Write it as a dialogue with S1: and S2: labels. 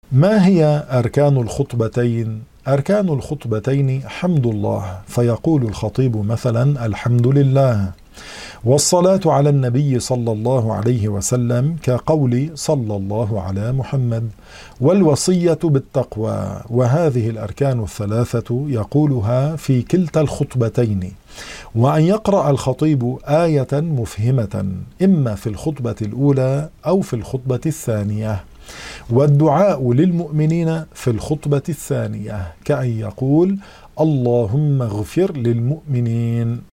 S1: ما هي أركان الخطبتين؟ أركان الخطبتين حمد الله، فيقول الخطيب مثلا الحمد لله، والصلاة على النبي صلى الله عليه وسلم كقول صلى الله على محمد، والوصية بالتقوى. وهذه الأركان الثلاثة يقولها في كلتا الخطبتين، وأن يقرأ الخطيب آية مفهمة إما في الخطبة الأولى أو في الخطبة الثانية، والدعاء للمؤمنين في الخطبة الثانية كأن يقول اللهم اغفر للمؤمنين.